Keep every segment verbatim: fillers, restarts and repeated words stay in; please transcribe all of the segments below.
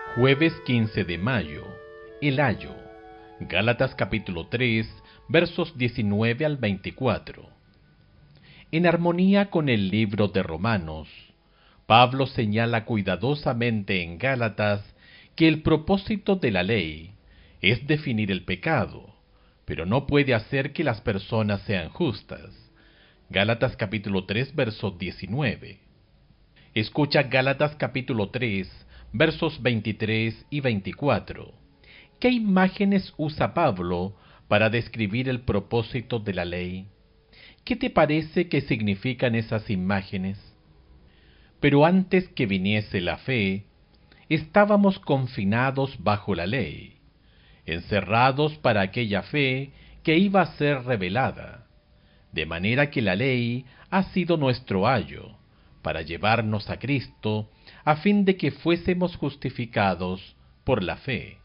Jueves quince de mayo, el ayo. Gálatas capítulo tres, versos diecinueve al veinticuatro. En armonía con el libro de Romanos, Pablo señala cuidadosamente en Gálatas que el propósito de la ley es definir el pecado, pero no puede hacer que las personas sean justas. Gálatas capítulo tres, verso diecinueve. Escucha Gálatas capítulo tres, versos veintitrés y veinticuatro. ¿Qué imágenes usa Pablo para describir el propósito de la ley? ¿Qué te parece que significan esas imágenes? Pero antes que viniese la fe, estábamos confinados bajo la ley, encerrados para aquella fe que iba a ser revelada, de manera que la ley ha sido nuestro ayo, para llevarnos a Cristo, a fin de que fuésemos justificados por la fe.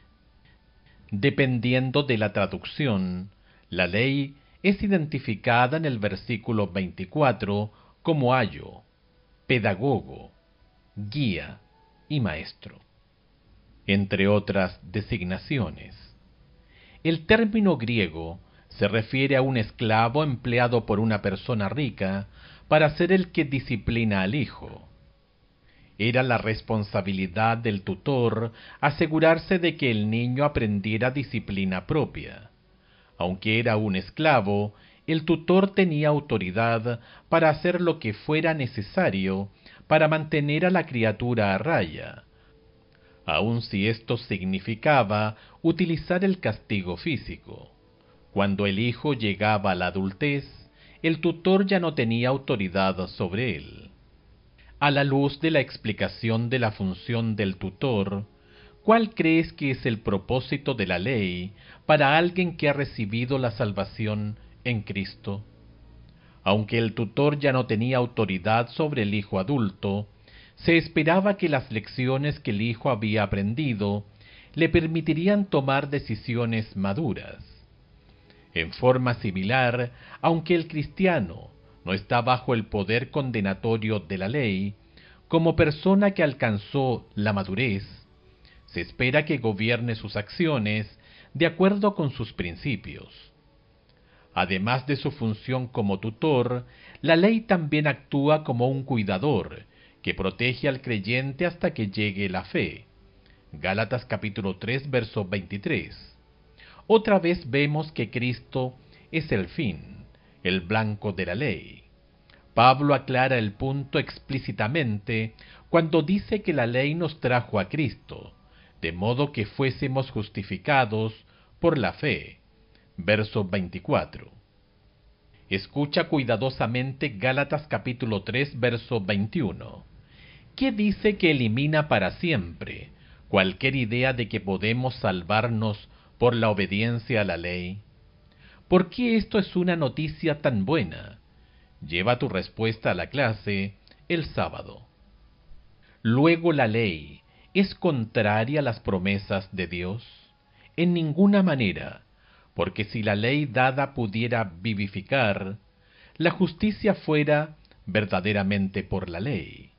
Dependiendo de la traducción, la ley es identificada en el versículo veinticuatro como ayo, pedagogo, guía y maestro, entre otras designaciones. El término griego se refiere a un esclavo empleado por una persona rica para ser el que disciplina al hijo. Era la responsabilidad del tutor asegurarse de que el niño aprendiera disciplina propia. Aunque era un esclavo, el tutor tenía autoridad para hacer lo que fuera necesario para mantener a la criatura a raya, aun si esto significaba utilizar el castigo físico. Cuando el hijo llegaba a la adultez, el tutor ya no tenía autoridad sobre él. A la luz de la explicación de la función del tutor, ¿cuál crees que es el propósito de la ley para alguien que ha recibido la salvación en Cristo? Aunque el tutor ya no tenía autoridad sobre el hijo adulto, se esperaba que las lecciones que el hijo había aprendido le permitirían tomar decisiones maduras. En forma similar, aunque el cristiano no está bajo el poder condenatorio de la ley, como persona que alcanzó la madurez, se espera que gobierne sus acciones de acuerdo con sus principios. Además de su función como tutor, la ley también actúa como un cuidador que protege al creyente hasta que llegue la fe. Gálatas capítulo tres, verso veintitrés. Otra vez vemos que Cristo es el fin, el blanco de la ley. Pablo aclara el punto explícitamente cuando dice que la ley nos trajo a Cristo, de modo que fuésemos justificados por la fe. Verso veinticuatro. Escucha cuidadosamente Gálatas capítulo tres, verso veintiuno. ¿Qué dice que elimina para siempre cualquier idea de que podemos salvarnos por la obediencia a la ley? ¿Por qué esto es una noticia tan buena? Lleva tu respuesta a la clase el sábado. Luego, ¿la ley es contraria a las promesas de Dios? En ninguna manera, porque si la ley dada pudiera vivificar, la justicia fuera verdaderamente por la ley.